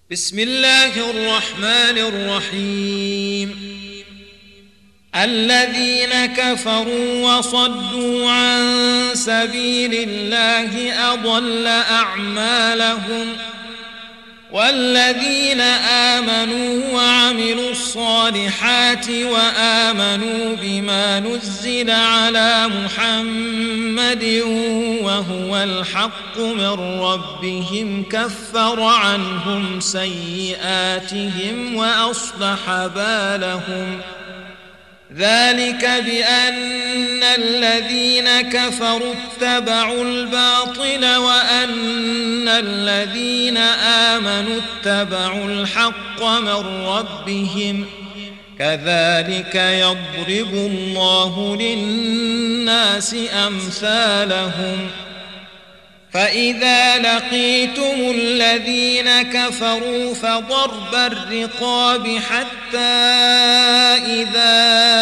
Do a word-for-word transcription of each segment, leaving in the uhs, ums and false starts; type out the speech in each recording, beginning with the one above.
بسم الله الرحمن الرحيم. الذين كفروا وصدوا عن سبيل الله أضل أعمالهم، والذين آمنوا وعملوا الصالحات وآمنوا بما نزل على محمد وهو الحق من ربهم كفر عنهم سيئاتهم وأصلح بالهم. ذلك بأن الذين كفروا اتبعوا الباطل وأن الذين آمنوا اتبعوا الحق من ربهم، كذلك يضرب الله للناس أمثالهم. فإذا لقيتم الذين كفروا فضرب الرقاب حتى إذا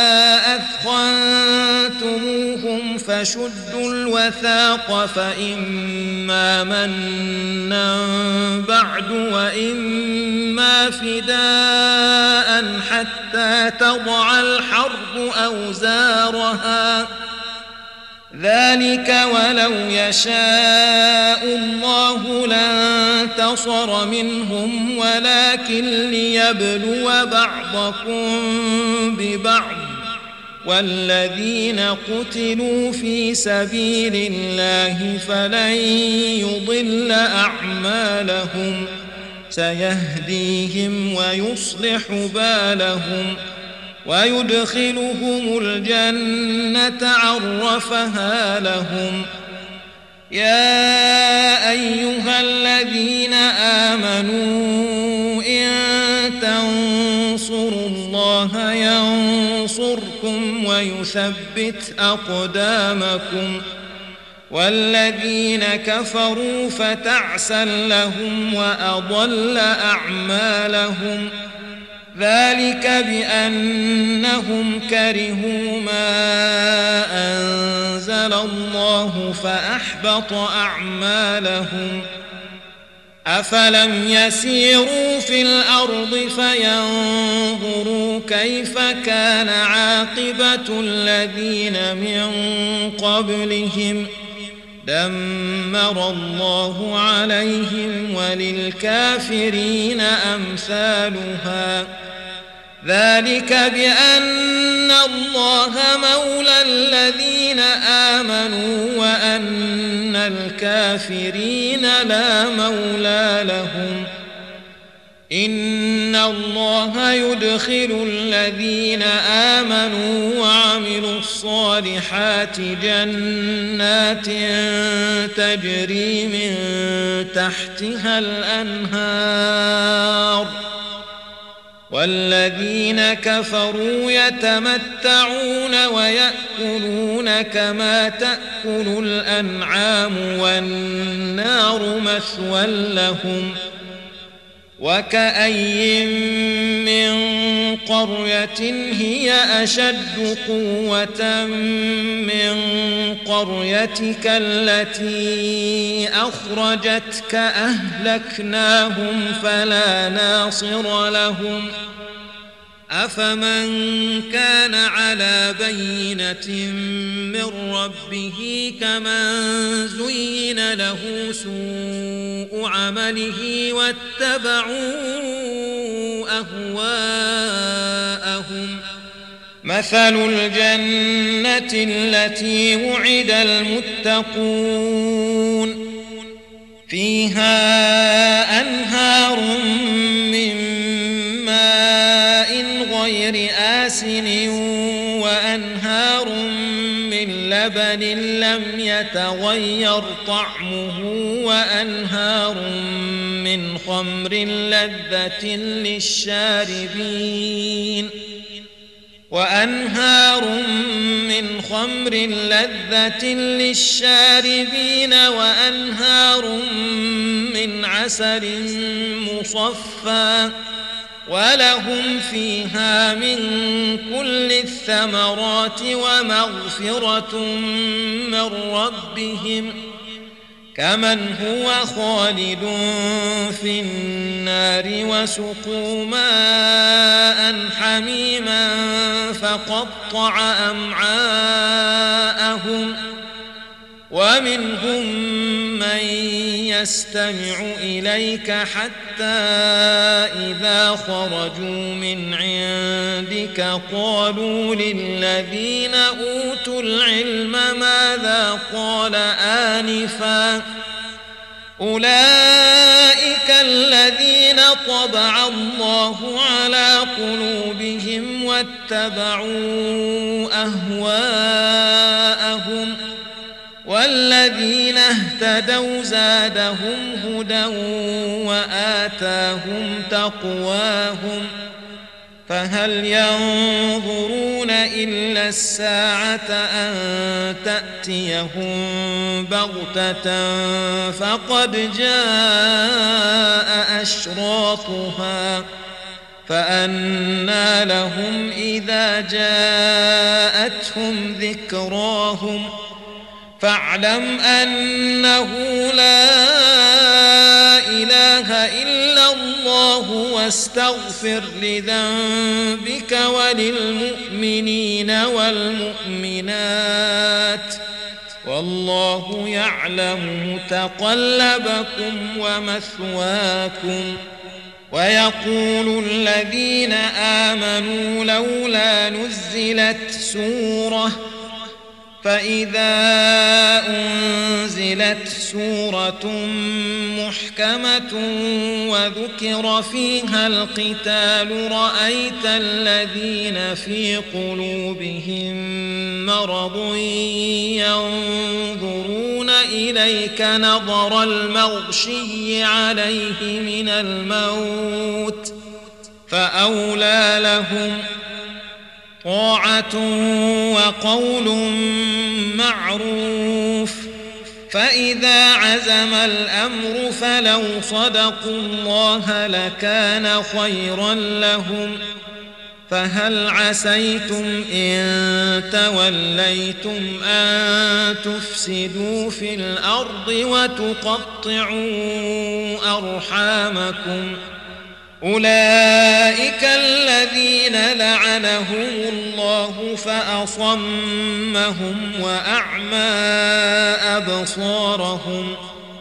أثخنتموهم فشدوا الوثاق فإما منا بعد وإما فداء حتى تضع الحرب أوزارها، ذلك ولو يشاء الله لانتصر منهم ولكن ليبلو بعضكم ببعض، والذين قتلوا في سبيل الله فلن يضل أعمالهم، سيهديهم ويصلح بالهم ويدخلهم الجنة عرفها لهم. يا أيها الذين آمنوا إن تنصروا الله ينصركم ويثبت أقدامكم، والذين كفروا فتعسا لهم وأضل أعمالهم. ذلك بأنهم كرهوا ما أنزل الله فأحبط أعمالهم. أفلم يسيروا في الأرض فينظروا كيف كان عاقبة الذين من قبلهم، دمر الله عليهم وللكافرين أمثالها. ذلك بأن الله مولى الذين آمنوا وأن الكافرين لا مولى لهم. إن الله يدخل الذين آمنوا وعملوا الصالحات جنات تجري من تحتها الأنهار، والذين كفروا يتمتعون ويأكلون كما تأكل الأنعام والنار مثوى لهم. وكأي من قرية هي أشد قوة من قريتك التي أخرجتك أهلكناهم فلا ناصر لهم. أفمن كان على بينة من ربه كمن زين له سوء عمله واتبعوا أهواءهم. مثل الجنة التي وعد المتقون فيها أنهار من غير آسن وأنهار من لبن لم يتغير طعمه وأنهار من خمر لذة للشاربين وأنهار من خمر لذة للشاربين وأنهار من عسل مصفى ولهم فيها من كل الثمرات ومغفرة من ربهم كمن هو خالد في النار وسقوا ماء حميما فقطع أمعاءهم ومنهم من يستمع إليك حتى إذا خرجوا من عندك قالوا للذين أوتوا العلم ماذا قال آنفا أولئك الذين طبع الله على قلوبهم واتبعوا أهواءهم والذين اهتدوا زادهم هدى وآتاهم تقواهم فهل ينظرون إلا الساعة أن تأتيهم بغتة فقد جاء أشراطها فأنى لهم إذا جاءتهم ذكراهم فاعلم أنه لا إله إلا الله واستغفر لذنبك وللمؤمنين والمؤمنات والله يعلم متقلبكم ومثواكم ويقول الذين آمنوا لولا نزلت سورة فإذا أنزلت سورة محكمة وذكر فيها القتال رأيت الذين في قلوبهم مرض ينظرون إليك نظر المغشي عليه من الموت فأولى لهم طاعة وقول معروف فإذا عزم الأمر فلو صدقوا الله لكان خيرا لهم فهل عسيتم إن توليتم أن تفسدوا في الأرض وتقطعوا أرحامكم أولئك الذين لعنهم الله فأصمهم وأعمى أبصارهم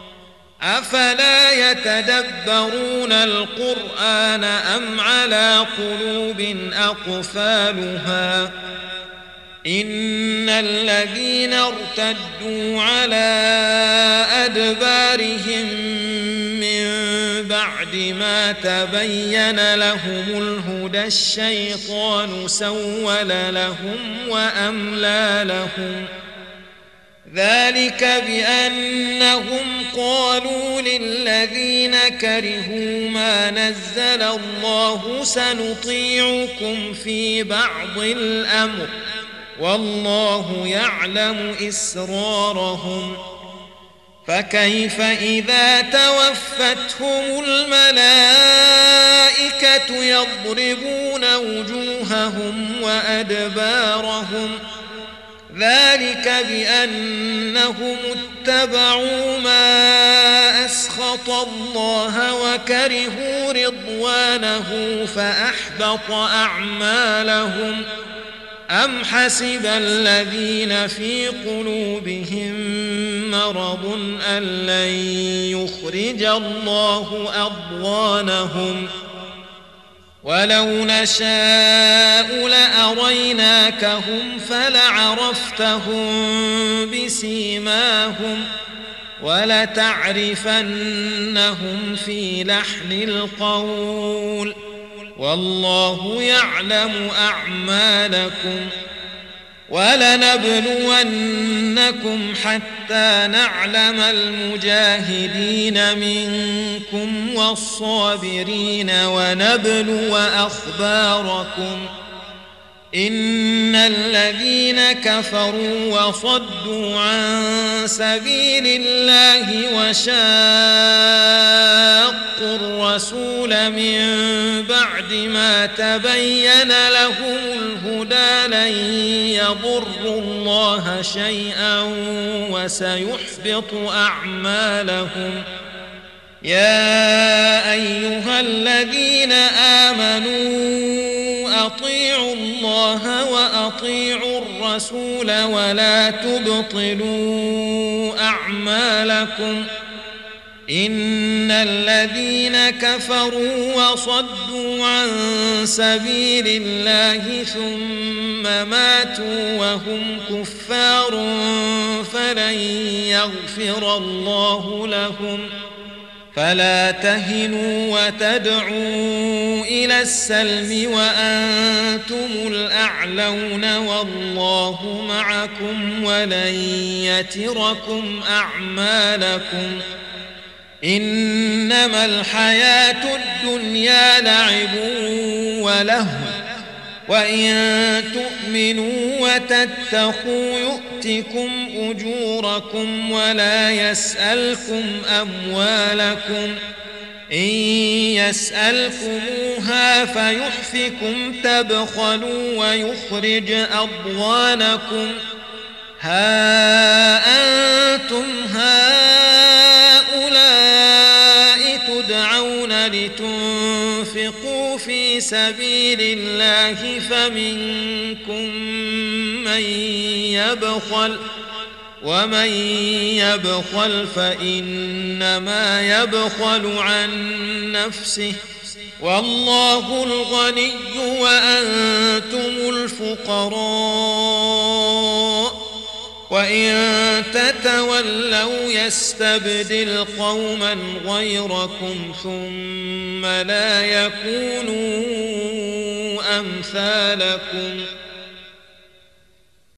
أفلا يتدبرون القرآن أم على قلوب أقفالها إن الذين ارتدوا على أدبارهم من بعد ما تبين لهم الهدى الشيطان سول لهم وأملى لهم ذلك بأنهم قالوا للذين كرهوا ما نزل الله سنطيعكم في بعض الأمر والله يعلم إسرارهم فكيف إذا توفتهم الملائكة يضربون وجوههم وأدبارهم ذلك بأنهم اتبعوا ما أسخط الله وكرهوا رضوانه فأحبط أعمالهم أم حسب الذين في قلوبهم مرض أن لن يخرج الله أضغانهم ولو نشاء لأريناكهم فلعرفتهم بسيماهم ولتعرفنهم في لحن القول والله يعلم أعمالكم ولنبلونكم حتى نعلم المجاهدين منكم والصابرين ونبلو أخباركم إن الذين كفروا وصدوا عن سبيل الله وشاقوا الرسول من بعد ما تبين لهم الهدى لن يضروا الله شيئا وسيحبط أعمالهم. يا أيها الذين آمنوا أطيعوا الله وأطيعوا الرسول ولا تبطلوا أعمالكم. إن الذين كفروا وصدوا عن سبيل الله ثم ماتوا وهم كفار فلن يغفر الله لهم. فلا تهنوا وتدعوا إلى السلم وأنتم الأعلون والله معكم ولن يتركم أعمالكم. إنما الحياة الدنيا لعب ولهو وإن تؤمنوا وتتقوا يؤتكم أجوركم ولا يسألكم أموالكم. إن يسألكموها فيحفكم تبخلوا ويخرج أضغانكم. ها أنتم هؤلاء تدعون لتنفقوا في سبيل الله فمنكم من يبخل ومن يبخل فإنما يبخل عن نفسه والله الغني وأنتم الفقراء. وإن تتولوا يستبدل قوما غيركم ثم لا يكونوا أمثالكم.